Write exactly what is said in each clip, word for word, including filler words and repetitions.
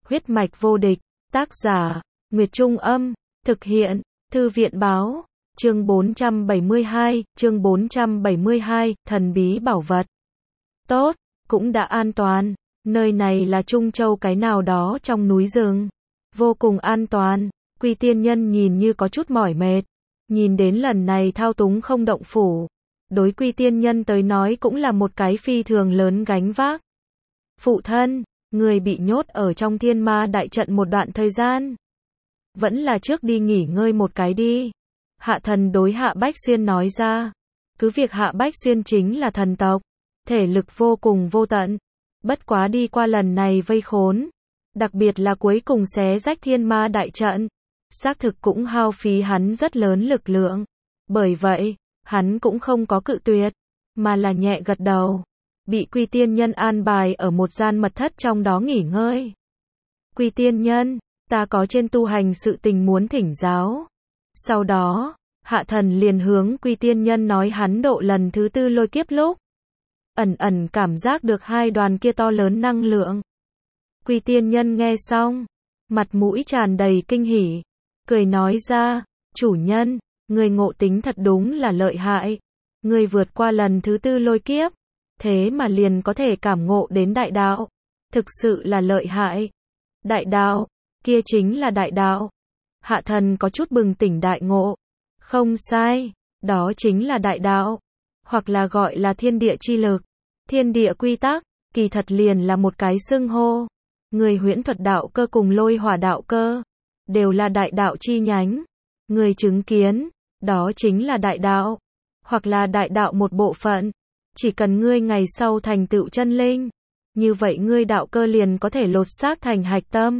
Huyết mạch vô địch, tác giả, Nguyệt Trung Âm, thực hiện, Thư viện Báo, chương bốn trăm bảy mươi hai, chương bốn trăm bảy mươi hai, thần bí bảo vật. Tốt, cũng đã an toàn, nơi này là Trung Châu cái nào đó trong núi rừng. Vô cùng an toàn, Quy Tiên Nhân nhìn như có chút mỏi mệt, nhìn đến lần này thao túng không động phủ. Đối Quy Tiên Nhân tới nói cũng là một cái phi thường lớn gánh vác. Phụ thân, người bị nhốt ở trong thiên ma đại trận một đoạn thời gian. Vẫn là trước đi nghỉ ngơi một cái đi. Hạ thần đối Hạ Bách Xuyên nói ra. Cứ việc Hạ Bách Xuyên chính là thần tộc, thể lực vô cùng vô tận. Bất quá đi qua lần này vây khốn, đặc biệt là cuối cùng xé rách thiên ma đại trận, xác thực cũng hao phí hắn rất lớn lực lượng. Bởi vậy, hắn cũng không có cự tuyệt, mà là nhẹ gật đầu. Bị Quy Tiên Nhân an bài ở một gian mật thất trong đó nghỉ ngơi. Quy Tiên Nhân, ta có trên tu hành sự tình muốn thỉnh giáo. Sau đó, Hạ thần liền hướng Quy Tiên Nhân nói hắn độ lần thứ tư lôi kiếp lúc. Ẩn ẩn cảm giác được hai đoàn kia to lớn năng lượng. Quy Tiên Nhân nghe xong, mặt mũi tràn đầy kinh hỉ, cười nói ra, chủ nhân, người ngộ tính thật đúng là lợi hại. Người vượt qua lần thứ tư lôi kiếp, thế mà liền có thể cảm ngộ đến đại đạo. Thực sự là lợi hại. Đại đạo, kia chính là đại đạo. Hạ thần có chút bừng tỉnh đại ngộ. Không sai, đó chính là đại đạo. Hoặc là gọi là thiên địa chi lực. Thiên địa quy tắc, kỳ thật liền là một cái xưng hô. Người huyễn thuật đạo cơ cùng lôi hỏa đạo cơ, đều là đại đạo chi nhánh. Người chứng kiến, đó chính là đại đạo. Hoặc là đại đạo một bộ phận. Chỉ cần ngươi ngày sau thành tựu chân linh, như vậy ngươi đạo cơ liền có thể lột xác thành hạch tâm.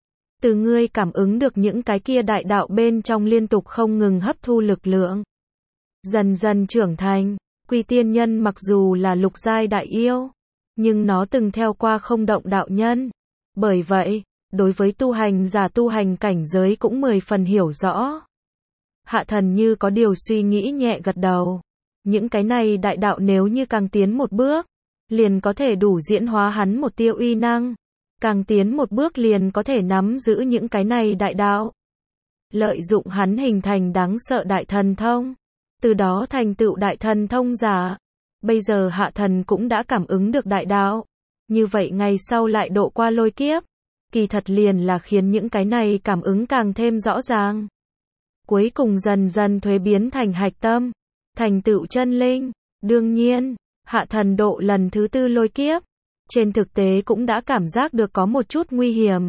Từ ngươi cảm ứng được những cái kia đại đạo bên trong liên tục không ngừng hấp thu lực lượng. Dần dần trưởng thành, Quy Tiên Nhân mặc dù là lục giai đại yêu, nhưng nó từng theo qua không động đạo nhân. Bởi vậy, đối với tu hành giả tu hành cảnh giới cũng mười phần hiểu rõ. Hạ thần như có điều suy nghĩ nhẹ gật đầu. Những cái này đại đạo nếu như càng tiến một bước, liền có thể đủ diễn hóa hắn một tia uy năng. Càng tiến một bước liền có thể nắm giữ những cái này đại đạo. Lợi dụng hắn hình thành đáng sợ đại thần thông. Từ đó thành tựu đại thần thông giả. Bây giờ hạ thần cũng đã cảm ứng được đại đạo. Như vậy ngày sau lại độ qua lôi kiếp. Kỳ thật liền là khiến những cái này cảm ứng càng thêm rõ ràng. Cuối cùng dần dần thuế biến thành hạch tâm. Thành tựu chân linh. Đương nhiên, hạ thần độ lần thứ tư lôi kiếp. Trên thực tế cũng đã cảm giác được có một chút nguy hiểm.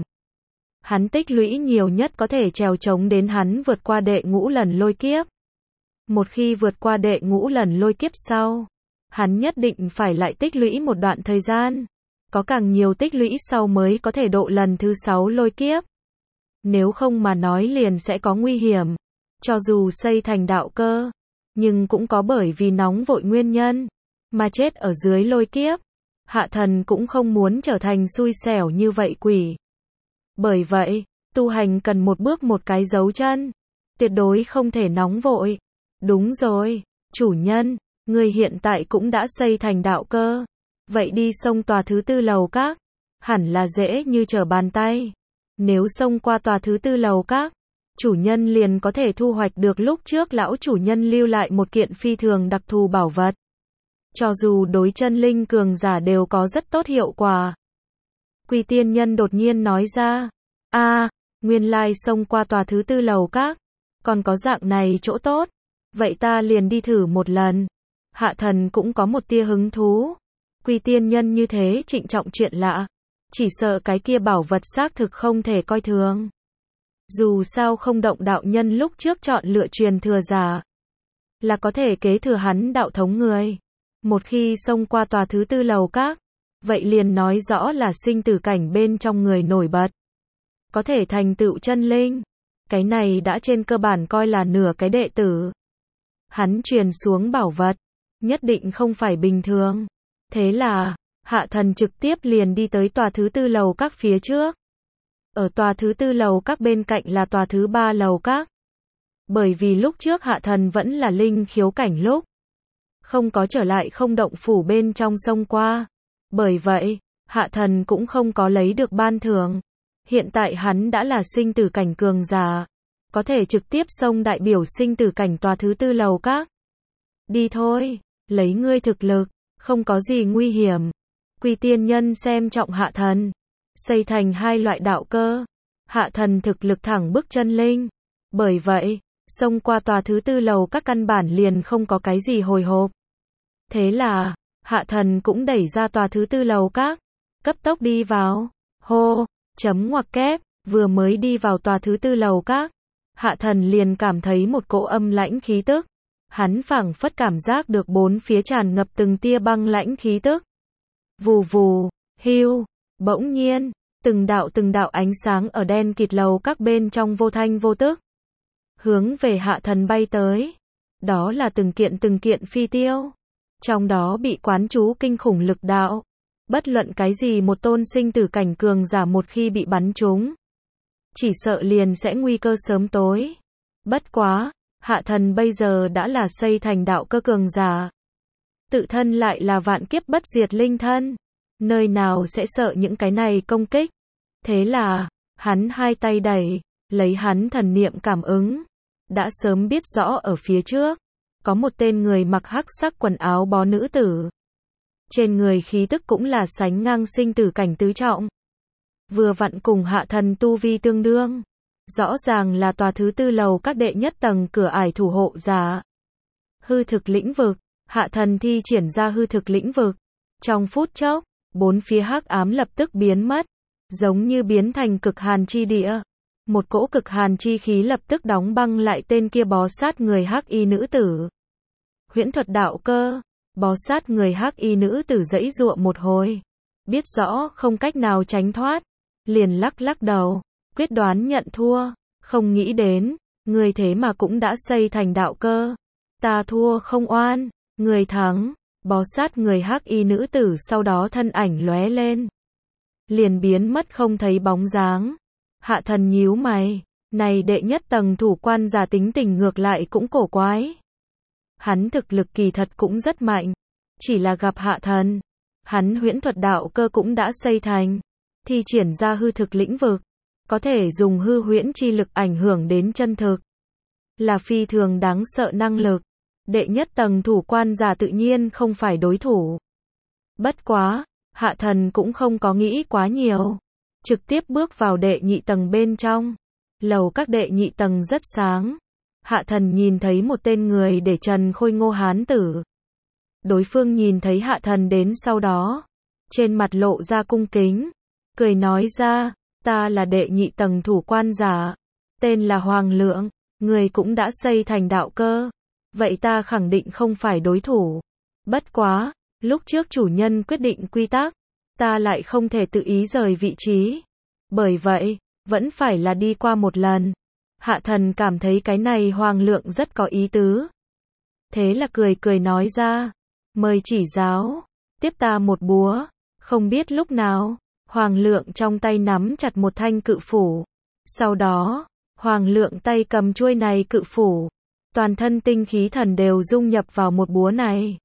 Hắn tích lũy nhiều nhất có thể trèo trống đến hắn vượt qua đệ ngũ lần lôi kiếp. Một khi vượt qua đệ ngũ lần lôi kiếp sau, hắn nhất định phải lại tích lũy một đoạn thời gian. Có càng nhiều tích lũy sau mới có thể độ lần thứ sáu lôi kiếp. Nếu không mà nói liền sẽ có nguy hiểm. Cho dù xây thành đạo cơ, nhưng cũng có bởi vì nóng vội nguyên nhân, mà chết ở dưới lôi kiếp. Hạ thần cũng không muốn trở thành xui xẻo như vậy quỷ. Bởi vậy, tu hành cần một bước một cái dấu chân. Tuyệt đối không thể nóng vội. Đúng rồi, chủ nhân, người hiện tại cũng đã xây thành đạo cơ. Vậy đi xông tòa thứ tư lầu các, hẳn là dễ như trở bàn tay. Nếu xông qua tòa thứ tư lầu các, chủ nhân liền có thể thu hoạch được lúc trước lão chủ nhân lưu lại một kiện phi thường đặc thù bảo vật. Cho dù đối chân linh cường giả đều có rất tốt hiệu quả. Quy Tiên Nhân đột nhiên nói ra. a à, nguyên lai xông qua tòa thứ tư lầu các. Còn có dạng này chỗ tốt. Vậy ta liền đi thử một lần. Hạ thần cũng có một tia hứng thú. Quy Tiên Nhân như thế trịnh trọng chuyện lạ. Chỉ sợ cái kia bảo vật xác thực không thể coi thường. Dù sao không động đạo nhân lúc trước chọn lựa truyền thừa giả. Là có thể kế thừa hắn đạo thống người. Một khi xông qua tòa thứ tư lầu các, vậy liền nói rõ là sinh tử cảnh bên trong người nổi bật. Có thể thành tựu chân linh. Cái này đã trên cơ bản coi là nửa cái đệ tử. Hắn truyền xuống bảo vật, nhất định không phải bình thường. Thế là, hạ thần trực tiếp liền đi tới tòa thứ tư lầu các phía trước. Ở tòa thứ tư lầu các bên cạnh là tòa thứ ba lầu các. Bởi vì lúc trước hạ thần vẫn là linh khiếu cảnh lúc. Không có trở lại không động phủ bên trong sông qua. Bởi vậy, hạ thần cũng không có lấy được ban thưởng. Hiện tại hắn đã là sinh tử cảnh cường giả, có thể trực tiếp xông đại biểu sinh tử cảnh tòa thứ tư lầu các. Đi thôi, lấy ngươi thực lực, không có gì nguy hiểm. Quy tiên nhân xem trọng Hạ Thần, xây thành hai loại đạo cơ. Hạ Thần thực lực thẳng bức chân linh, bởi vậy, xông qua tòa thứ tư lầu các căn bản liền không có cái gì hồi hộp. Thế là, Hạ Thần cũng đẩy ra tòa thứ tư lầu các, cấp tốc đi vào. Hô, chấm ngoặc kép, vừa mới đi vào tòa thứ tư lầu các, Hạ Thần liền cảm thấy một cỗ âm lãnh khí tức. Hắn phảng phất cảm giác được bốn phía tràn ngập từng tia băng lãnh khí tức. Vù vù, hiu, bỗng nhiên, từng đạo từng đạo ánh sáng ở đen kịt lầu các bên trong vô thanh vô tức, hướng về Hạ Thần bay tới. Đó là từng kiện từng kiện phi tiêu, trong đó bị quán chú kinh khủng lực đạo. Bất luận cái gì một tôn sinh tử cảnh cường giả một khi bị bắn trúng, chỉ sợ liền sẽ nguy cơ sớm tối. Bất quá, Hạ Thần bây giờ đã là xây thành đạo cơ cường giả, tự thân lại là vạn kiếp bất diệt linh thân, nơi nào sẽ sợ những cái này công kích. Thế là, hắn hai tay đẩy, lấy hắn thần niệm cảm ứng, đã sớm biết rõ ở phía trước, có một tên người mặc hắc sắc quần áo bó nữ tử. Trên người khí tức cũng là sánh ngang sinh tử cảnh tứ trọng. Vừa vặn cùng Hạ Thần tu vi tương đương. Rõ ràng là tòa thứ tư lầu các đệ nhất tầng cửa ải thủ hộ giả. Hư thực lĩnh vực, Hạ Thần thi triển ra hư thực lĩnh vực. Trong phút chốc, bốn phía hắc ám lập tức biến mất, giống như biến thành cực hàn chi địa. Một cỗ cực hàn chi khí lập tức đóng băng lại tên kia bó sát người hắc y nữ tử. Huyễn thuật đạo cơ, bó sát người hắc y nữ tử giãy giụa một hồi, biết rõ không cách nào tránh thoát, liền lắc lắc đầu, quyết đoán nhận thua. Không nghĩ đến, người thế mà cũng đã xây thành đạo cơ. Ta thua không oan, người thắng. Bó sát người hắc y nữ tử sau đó thân ảnh lóe lên, liền biến mất không thấy bóng dáng. Hạ Thần nhíu mày, này đệ nhất tầng thủ quan giả tính tình ngược lại cũng cổ quái. Hắn thực lực kỳ thật cũng rất mạnh, chỉ là gặp Hạ Thần, hắn huyễn thuật đạo cơ cũng đã xây thành, thi triển ra hư thực lĩnh vực, có thể dùng hư huyễn chi lực ảnh hưởng đến chân thực, là phi thường đáng sợ năng lực. Đệ nhất tầng thủ quan giả tự nhiên không phải đối thủ. Bất quá, Hạ Thần cũng không có nghĩ quá nhiều, trực tiếp bước vào đệ nhị tầng bên trong. Lầu các đệ nhị tầng rất sáng. Hạ Thần nhìn thấy một tên người để trần khôi ngô hán tử. Đối phương nhìn thấy Hạ Thần đến sau đó, trên mặt lộ ra cung kính, cười nói ra, ta là đệ nhị tầng thủ quan giả, tên là Hoàng Lượng, người cũng đã xây thành đạo cơ. Vậy ta khẳng định không phải đối thủ. Bất quá, lúc trước chủ nhân quyết định quy tắc, ta lại không thể tự ý rời vị trí. Bởi vậy, vẫn phải là đi qua một lần. Hạ Thần cảm thấy cái này Hoàng Lượng rất có ý tứ. Thế là cười cười nói ra, mời chỉ giáo, tiếp ta một búa. Không biết lúc nào, Hoàng Lượng trong tay nắm chặt một thanh cự phủ. Sau đó, Hoàng Lượng tay cầm chuôi này cự phủ, toàn thân tinh khí thần đều dung nhập vào một búa này.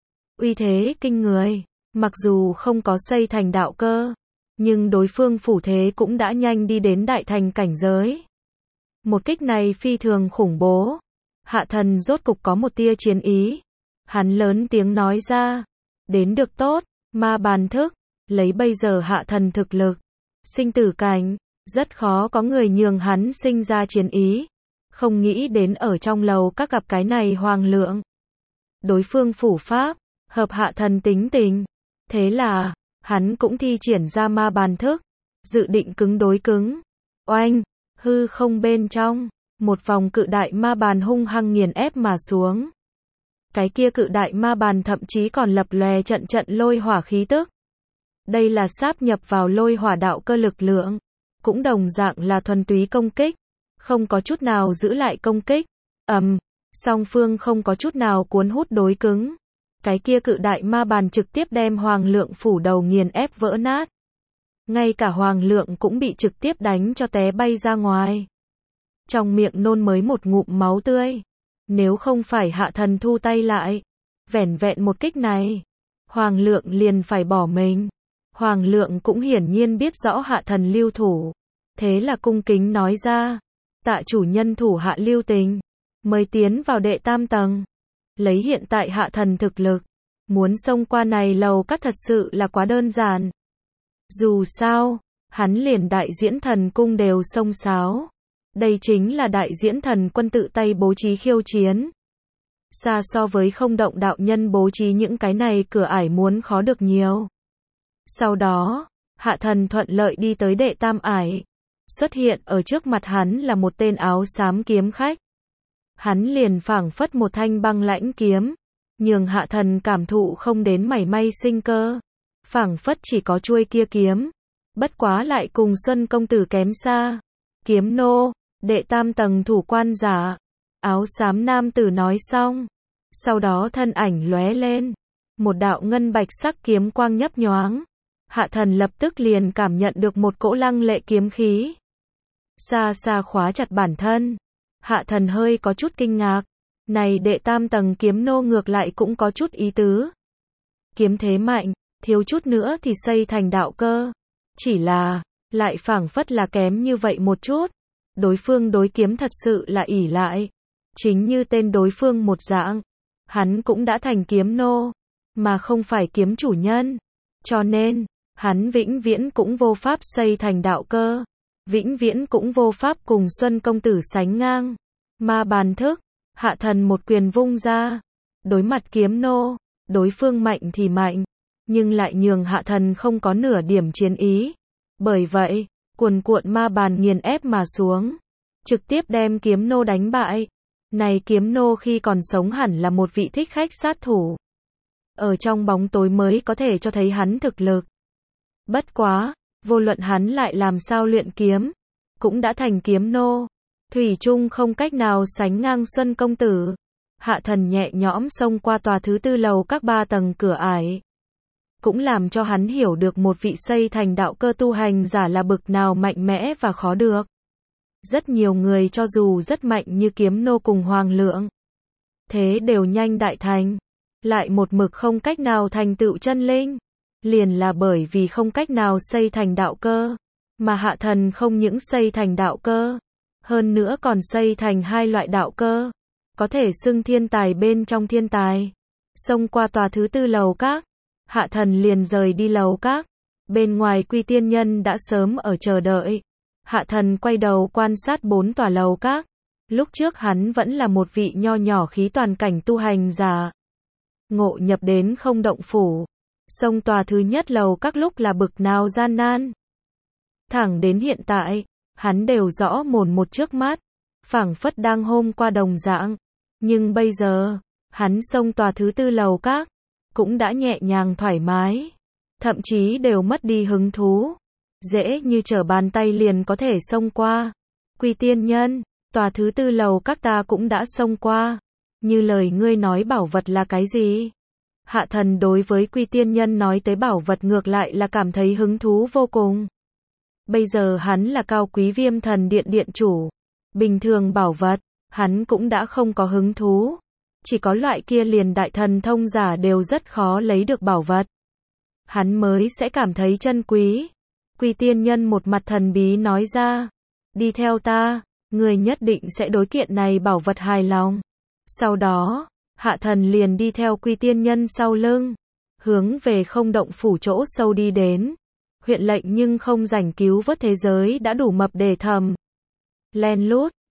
Uy thế kinh người, mặc dù không có xây thành đạo cơ, nhưng đối phương phủ thế cũng đã nhanh đi đến đại thành cảnh giới. Một kích này phi thường khủng bố. Hạ Thần rốt cục có một tia chiến ý. Hắn lớn tiếng nói ra, đến được tốt, ma bàn thức, lấy bây giờ Hạ Thần thực lực, sinh tử cảnh, rất khó có người nhường hắn sinh ra chiến ý. Không nghĩ đến ở trong lầu các gặp cái này Hoàng Lượng. Đối phương phủ pháp, hợp Hạ Thần tính tình. Thế là, hắn cũng thi triển ra ma bàn thức, dự định cứng đối cứng. Oanh, hư không bên trong, một vòng cự đại ma bàn hung hăng nghiền ép mà xuống. Cái kia cự đại ma bàn thậm chí còn lập lòe trận trận lôi hỏa khí tức. Đây là sáp nhập vào lôi hỏa đạo cơ lực lượng, cũng đồng dạng là thuần túy công kích, không có chút nào giữ lại công kích. Ầm, song phương không có chút nào cuốn hút đối cứng. Cái kia cự đại ma bàn trực tiếp đem Hoàng Lượng phủ đầu nghiền ép vỡ nát. Ngay cả Hoàng Lượng cũng bị trực tiếp đánh cho té bay ra ngoài. Trong miệng nôn mới một ngụm máu tươi. Nếu không phải Hạ Thần thu tay lại, vẻn vẹn một kích này, Hoàng Lượng liền phải bỏ mình. Hoàng Lượng cũng hiển nhiên biết rõ Hạ Thần lưu thủ, thế là cung kính nói ra, tạ chủ nhân thủ hạ lưu tình, mới tiến vào đệ tam tầng. Lấy hiện tại hạ thần thực lực, muốn xông qua này lầu các thật sự là quá đơn giản. Dù sao, hắn liền đại diễn thần cung đều xông xáo. Đây chính là đại diễn thần quân tự tay bố trí khiêu chiến. Xa so với không động đạo nhân bố trí những cái này cửa ải muốn khó được nhiều. Sau đó, hạ thần thuận lợi đi tới đệ tam ải. Xuất hiện ở trước mặt hắn là một tên áo xám kiếm khách. Hắn liền phảng phất một thanh băng lãnh kiếm, nhường hạ thần cảm thụ không đến mảy may sinh cơ. Phảng phất chỉ có chuôi kia kiếm, bất quá lại cùng Xuân công tử kém xa. Kiếm nô, đệ tam tầng thủ quan giả. Áo xám nam tử nói xong, sau đó thân ảnh lóe lên, một đạo ngân bạch sắc kiếm quang nhấp nhoáng. Hạ thần lập tức liền cảm nhận được một cỗ lăng lệ kiếm khí. Xa xa khóa chặt bản thân. Hạ thần hơi có chút kinh ngạc. Này đệ tam tầng kiếm nô ngược lại cũng có chút ý tứ. Kiếm thế mạnh, thiếu chút nữa thì xây thành đạo cơ. Chỉ là, lại phảng phất là kém như vậy một chút. Đối phương đối kiếm thật sự là ỷ lại. Chính như tên đối phương một dạng. Hắn cũng đã thành kiếm nô, mà không phải kiếm chủ nhân. Cho nên, hắn vĩnh viễn cũng vô pháp xây thành đạo cơ. Vĩnh viễn cũng vô pháp cùng Xuân công tử sánh ngang. Ma bàn thức, hạ thần một quyền vung ra. Đối mặt kiếm nô, đối phương mạnh thì mạnh, nhưng lại nhường hạ thần không có nửa điểm chiến ý. Bởi vậy, cuồn cuộn ma bàn nghiền ép mà xuống, trực tiếp đem kiếm nô đánh bại. Này kiếm nô khi còn sống hẳn là một vị thích khách sát thủ. Ở trong bóng tối mới có thể cho thấy hắn thực lực. Bất quá, vô luận hắn lại làm sao luyện kiếm, cũng đã thành kiếm nô. Thủy chung không cách nào sánh ngang Xuân công tử. Hạ thần nhẹ nhõm xông qua tòa thứ tư lầu các ba tầng cửa ải. Cũng làm cho hắn hiểu được một vị xây thành đạo cơ tu hành giả là bực nào mạnh mẽ và khó được. Rất nhiều người cho dù rất mạnh như kiếm nô cùng hoàng lượng, thế đều nhanh đại thành, lại một mực không cách nào thành tựu chân linh. Liền là bởi vì không cách nào xây thành đạo cơ, mà hạ thần không những xây thành đạo cơ, hơn nữa còn xây thành hai loại đạo cơ, có thể xưng thiên tài bên trong thiên tài. Xông qua tòa thứ tư lầu các, hạ thần liền rời đi lầu các. Bên ngoài Quy Tiên Nhân đã sớm ở chờ đợi. Hạ thần quay đầu quan sát bốn tòa lầu các. Lúc trước hắn vẫn là một vị nho nhỏ khí toàn cảnh tu hành giả. Ngộ nhập đến không động phủ. Xông tòa thứ nhất lầu các lúc là bực nào gian nan. Thẳng đến hiện tại, hắn đều rõ mồn một trước mắt, phảng phất đang hôm qua đồng dạng. Nhưng bây giờ, hắn xông tòa thứ tư lầu các, cũng đã nhẹ nhàng thoải mái, thậm chí đều mất đi hứng thú. Dễ như trở bàn tay liền có thể xông qua. Quy Tiên Nhân, tòa thứ tư lầu các ta cũng đã xông qua. Như lời ngươi nói bảo vật là cái gì? Hạ thần đối với Quy Tiên Nhân nói tới bảo vật ngược lại là cảm thấy hứng thú vô cùng. Bây giờ hắn là cao quý Viêm Thần Điện điện chủ. Bình thường bảo vật, hắn cũng đã không có hứng thú. Chỉ có loại kia liền đại thần thông giả đều rất khó lấy được bảo vật. Hắn mới sẽ cảm thấy chân quý. Quy Tiên Nhân một mặt thần bí nói ra. Đi theo ta, người nhất định sẽ đối kiện này bảo vật hài lòng. Sau đó, hạ thần liền đi theo Quy Tiên Nhân sau lưng, hướng về không động phủ chỗ sâu đi đến. Huyện lệnh nhưng không rảnh cứu vớt thế giới đã đủ mập để thầm. Len lút,